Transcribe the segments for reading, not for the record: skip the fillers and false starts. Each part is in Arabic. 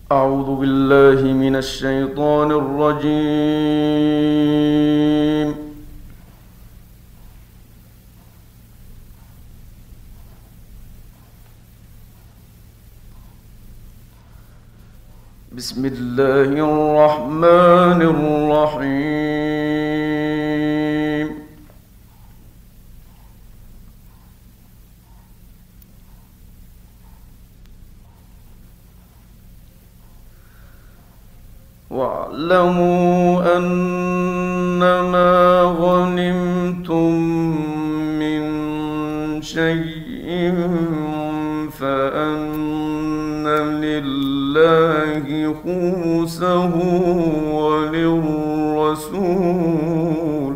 أعوذ بالله من الشيطان الرجيم. بسم الله الرحمن الرحيم. واعلموا أنما غنمتم من شيء فأن لله خمسه وللرسول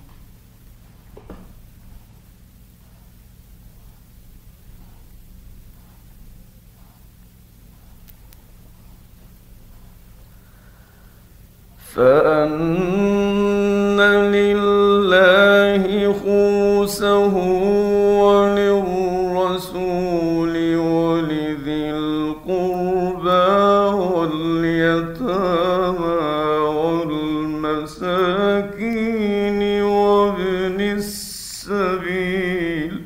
فأن لله خمسه وللرسول ولذي القربى واليتامى والمساكين وابن السبيل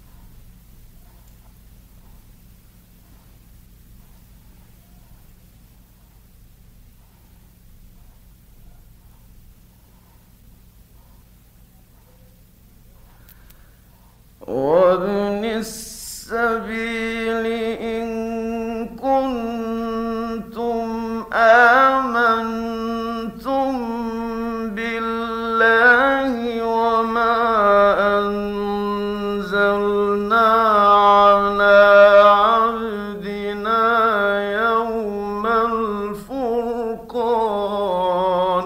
إن كنتم آمنتم بالله وما أنزلنا على عبدنا يوم الفرقان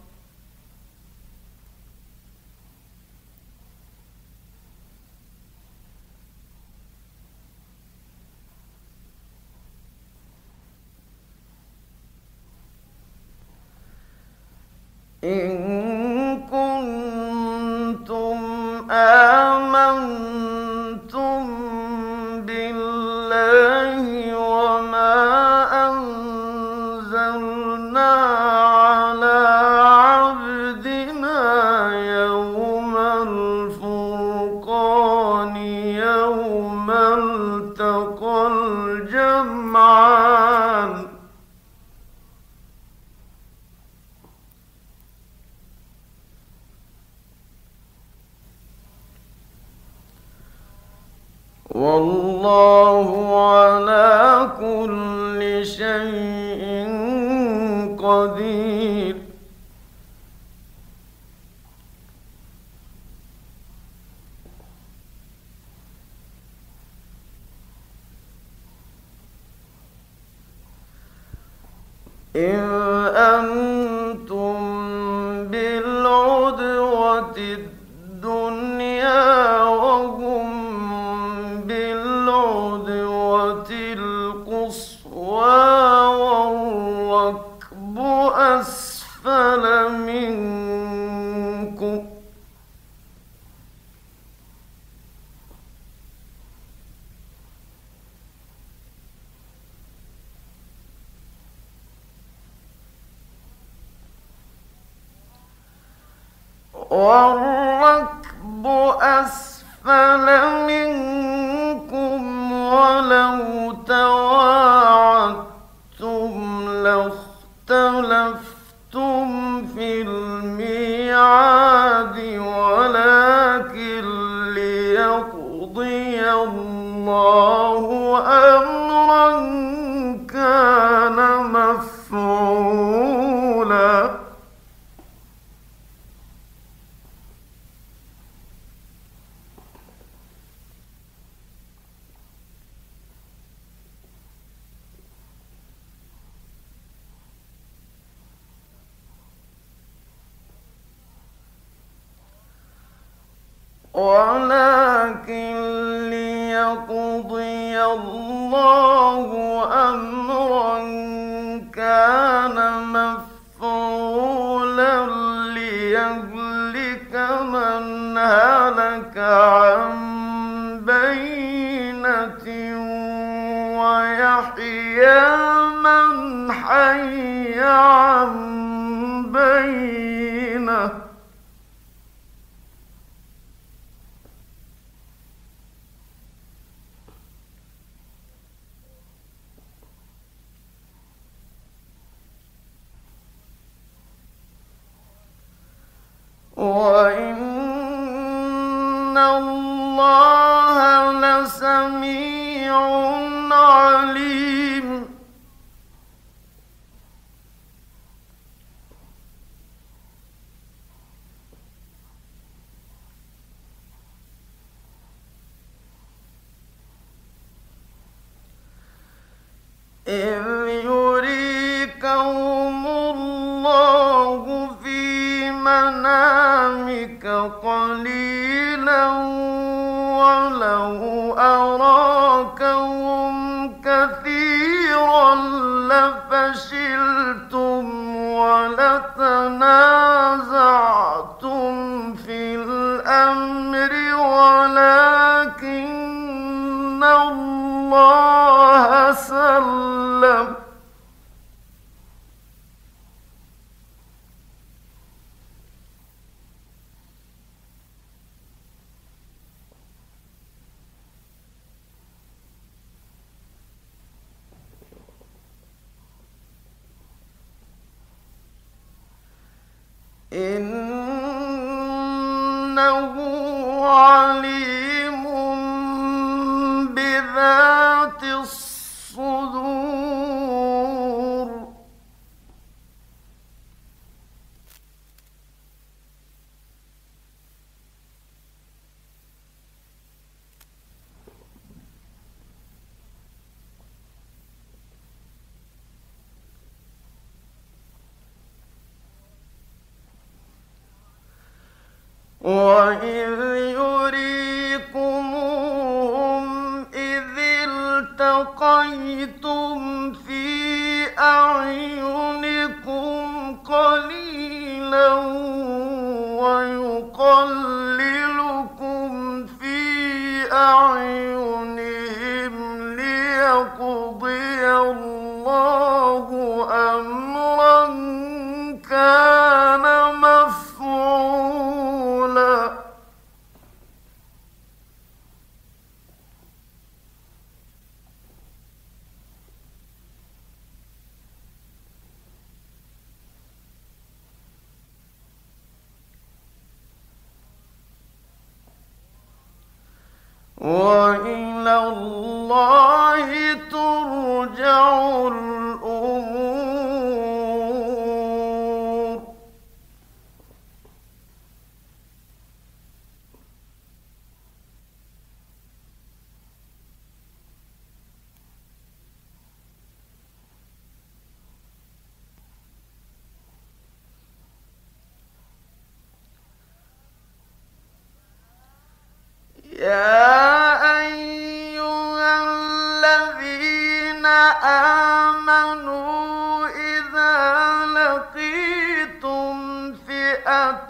إن كنتم آمنتم بالله وما أنزلنا على عبدنا يوم الفرقان يوم التقى الجمعان والله على كل شيء قدير إذ أنتم بالعدوة الدنيا وهم بالعدوة القصوى والركب أسفل منكم ولو تواعدتم لاختلفتم في الميعاد ولكن ليقضي الله أمرا كان مفعولا ولكن ليقضي الله أمرا كان مفعولا ليهلك من هلك عن بينة ويحيى من الحي عن بينه وإن الله لسميع عليم إذ يريكهم الله في منامك قليلا ولو أراكهم كثيرا لفشلتم ولتنازعتم في الأمر ولكن الله سلم إنه عليم بذات الصدور وإذ يريكموهم إذ التقيتم في أعينكم قليلا ويقللكم في أعينهم ليقضي الله أمرا كان مفعولا وإلى الله ترجع الأمور يا أيها الذين آمنوا إذا لقيتم فئة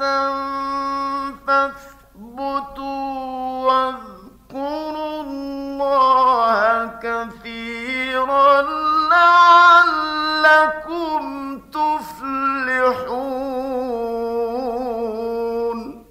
فاثبتوا واذكروا الله كثيرا لعلكم تفلحون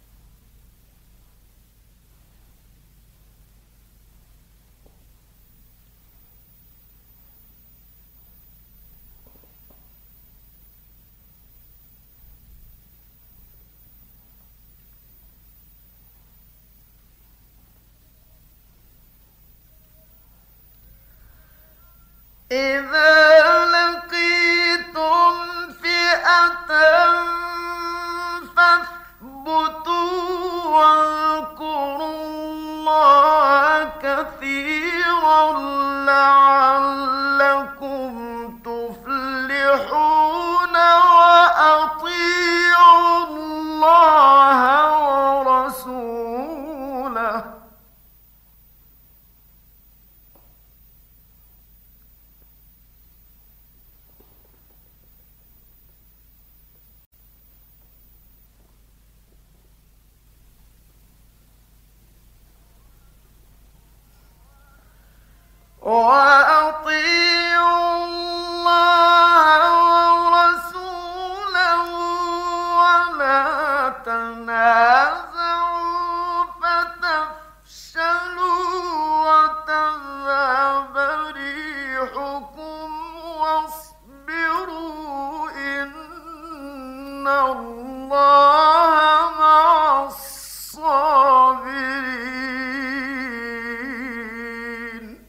إذا لقيتم فئة فاثبتوا واذكروا الله كثيرا لعلكم تفلحون وأطيعوا الله ورسوله وأطيعوا الله اللَّهَ مَعَ الصَّابِرِينَ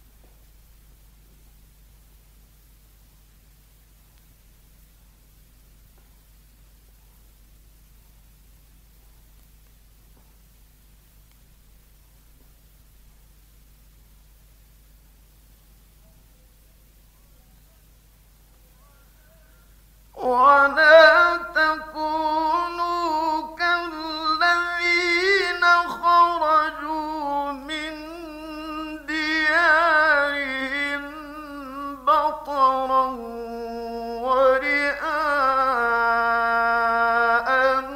ولا تكونوا كالذين خرجوا من ديارهم بطرا ورئاء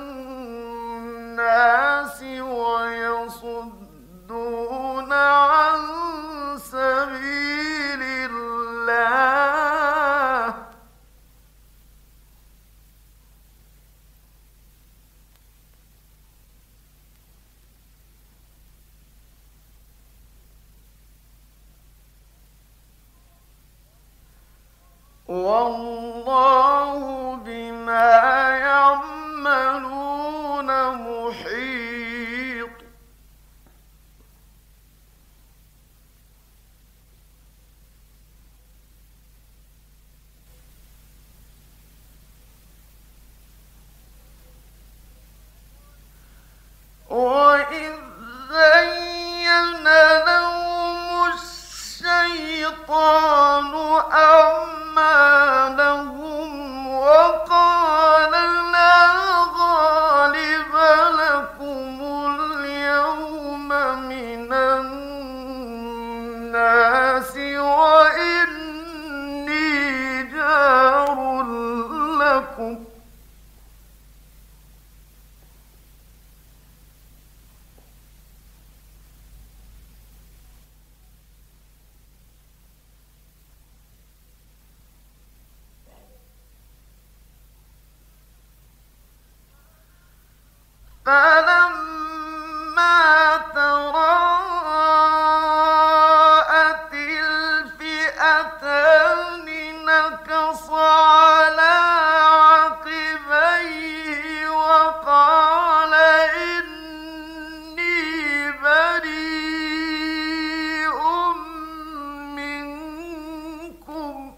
الناس ويصدون عن سبيل الله والله بما يعملون محيط وإذ زين لهم الشيطان أعمالهم وقال لا غالب لكم اليوم من الناس وإني جار لكم فلما تراءت الفئتان نكص على عقبيه وقال إني بريء منكم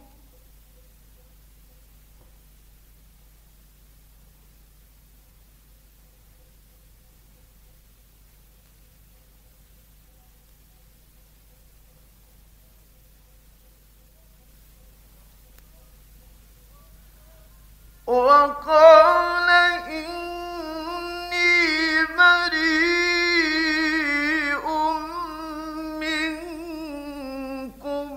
وقال إني بريء منكم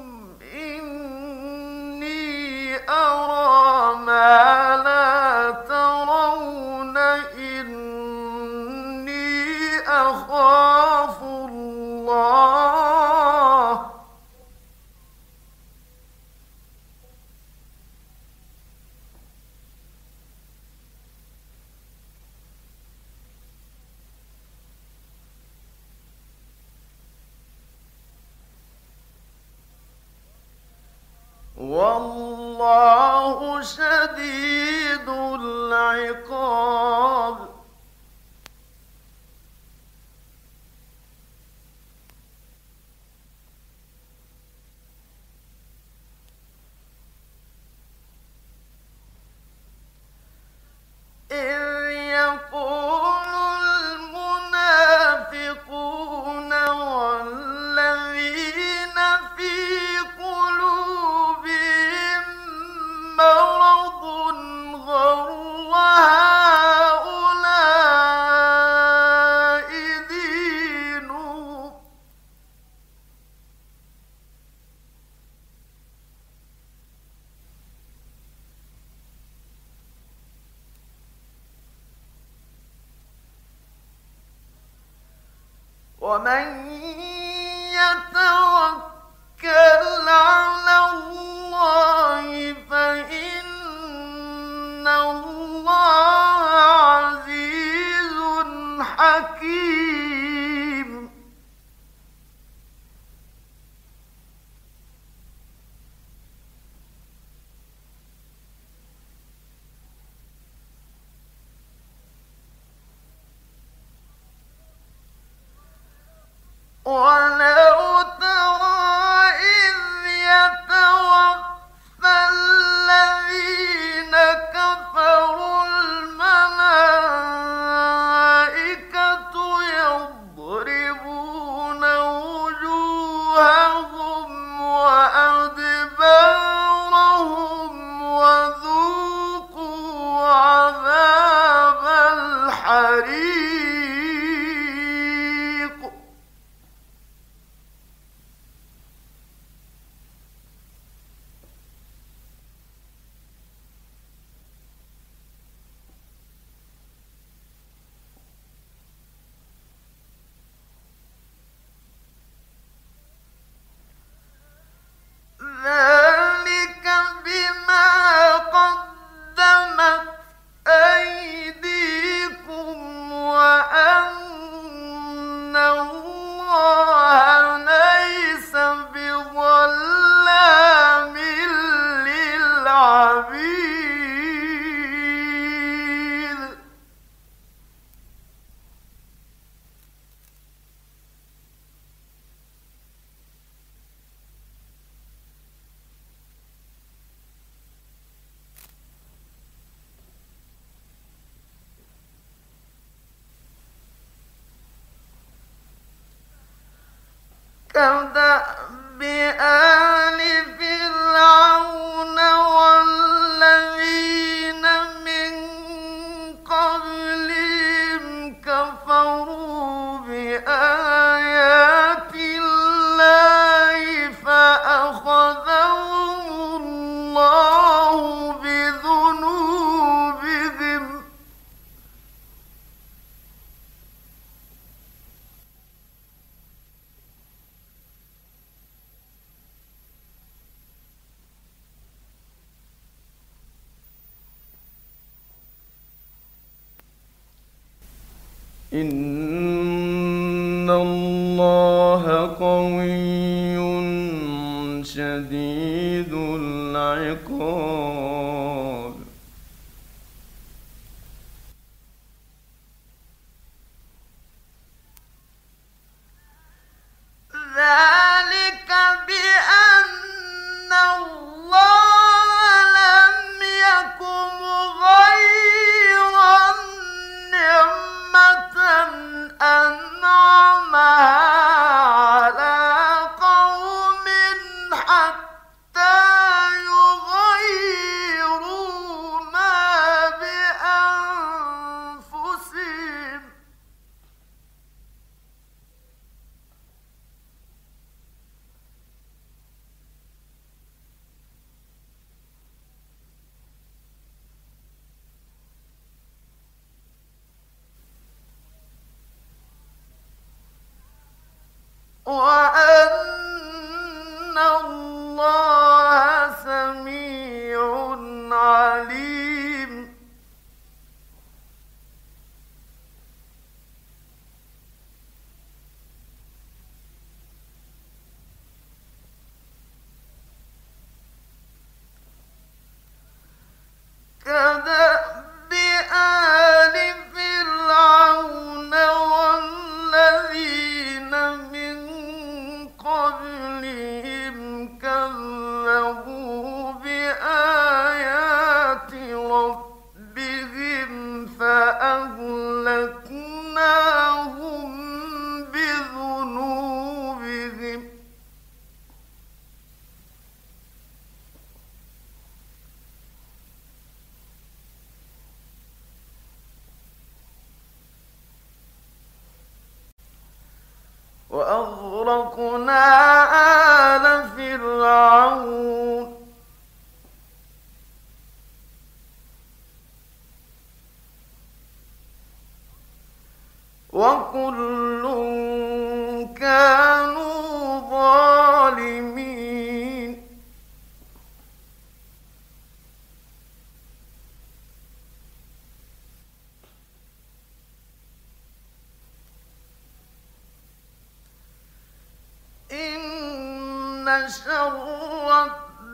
إني أرى ما لا ترون إني أخاف الله والله شديد العقاب إذ يقول المنافقون والذين في قلوبهم مرض غر هؤلاء دينهم ومن يتوكل على الله فإن الله عزيز حكيم ولو ترى إذ يتوفى الذين كفروا الملائكة يضربون وجوههم وأدبارهم وذوقوا عذاب الحريق. ذلك بما قدمت أيديكم وأن الله ليس بظلام للعبيد. كدأب آل فرعون والذين من قبلهم كفروا بآيات الله فأخذهم الله بذنوبهم. إن الله قوي شديد العقاب. ذلك بأن الله لم يكن مغيرا نعمة أنعمها على قوم حتى يغيروا ما بأنفسهم. وأن الله سميع عليم. كدأب آل فرعون والذين من قبلهم كذبوا بآيات ربهم فأهلكناهم بذنوبهم. وأغرقنا آل فرعون وكل كانوا ظالمين. إن شر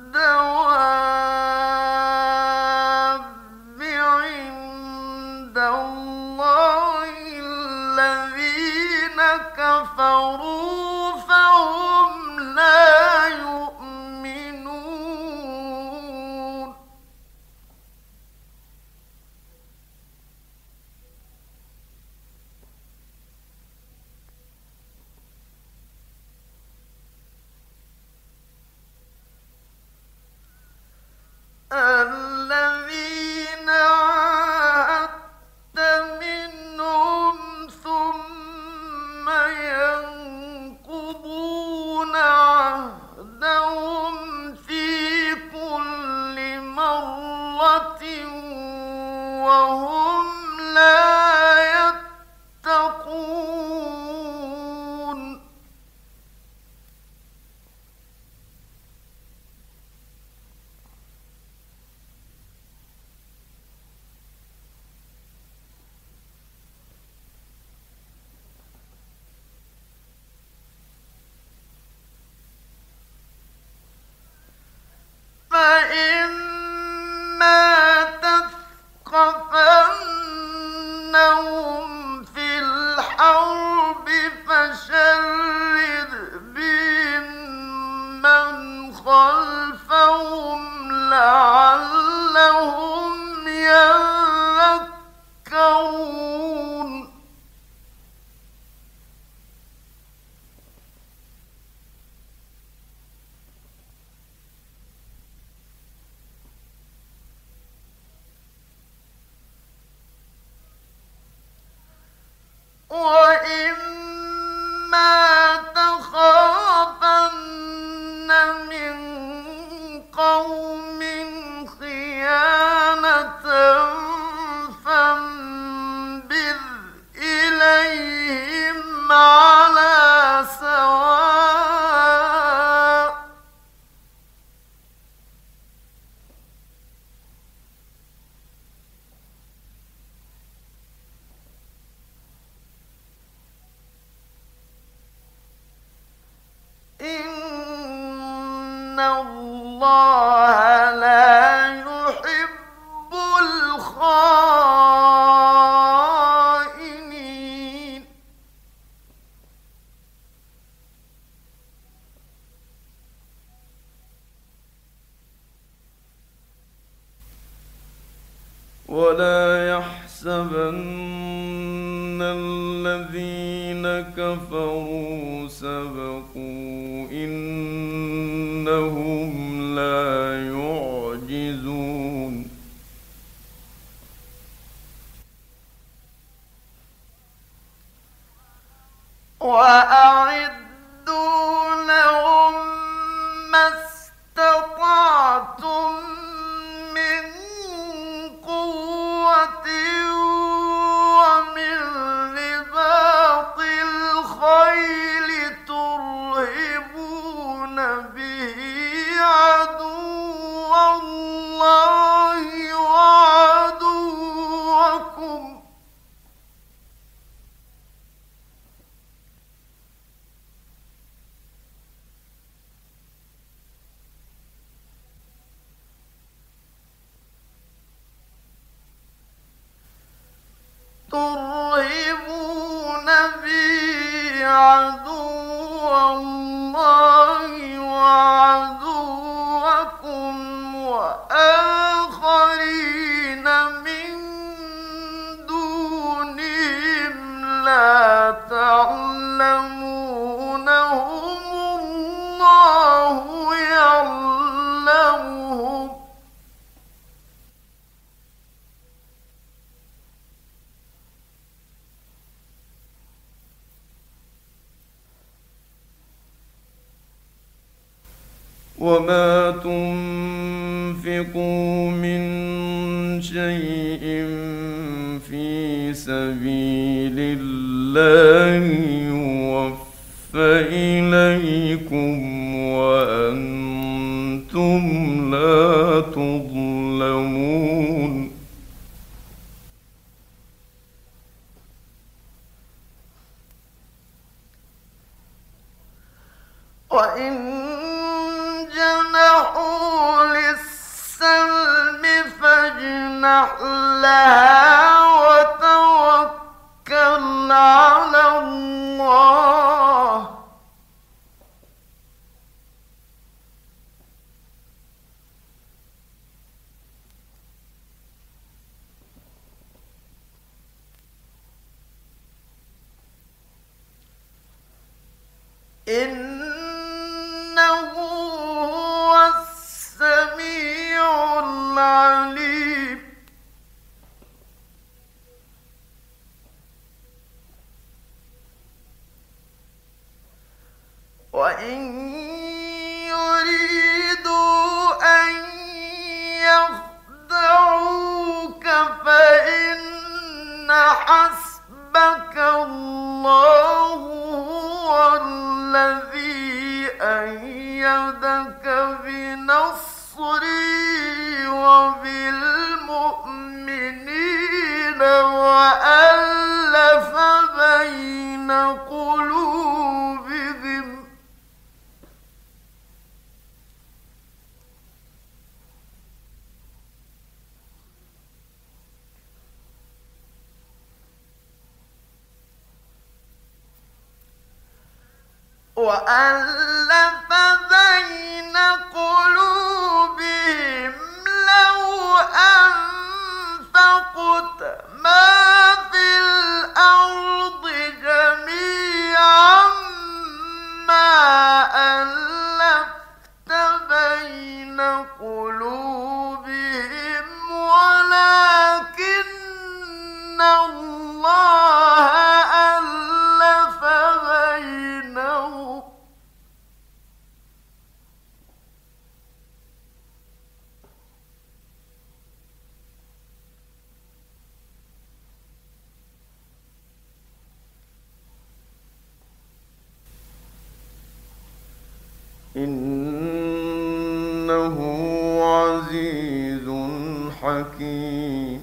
الدواب عند الله الذين كفروا وإما تخافن من قوم خيانة فانبذ إليهم على سواء إن الله لا يحب الخائنين ولا يحسبن الذين كفروا سبقوا إنهم لا يعجزون وأعدوا لهم ما استطعتم من قوة ومن رباط الخيل ترهبون به عدو الله وعدوكم الله وعدوكم وآخرين من دونهم لا تعلمونهم الله يعلمهم وما تنفقوا من شيء في سبيل الله يوفى إليكم وأنتم لا تظلمون وإن جنحوا للسلم فاجنح لها وتوكل على الله إنه هو السميع العليم وإن يريدوا أن يخدعوك فإن حسبك الله هو الذي أيدك بنصره وبالمؤمنين وألف بين قلوبهم لو أنفقت ما في الأرض جميعا ما ألفت بين قلوبهم ولكن الله إنه عزيز حكيم.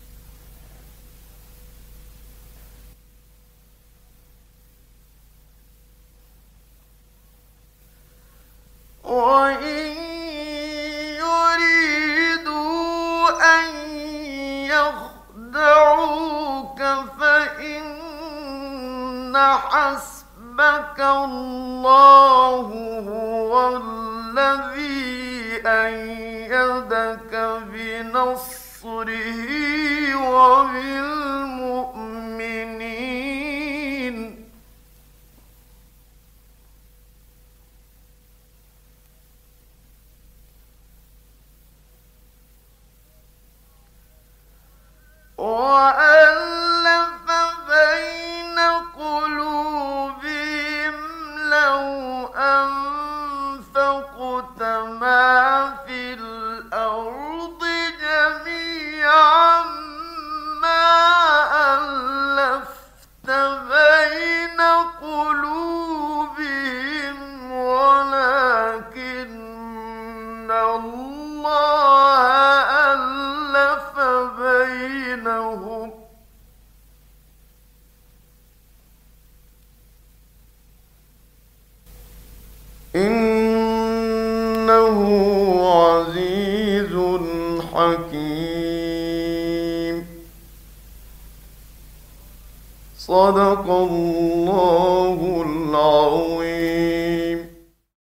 وإن يريدوا أن يخدعوك فإن حسبك الله هو الذي أيدك بنصره وبالمؤمنين. وألف بين قلوبهم لو أنفقت ما في الأرض جميعا ما ألفت بين قلوبهم ولكن الله ألف بينهم إنه عزيز حكيم. صدق الله العظيم.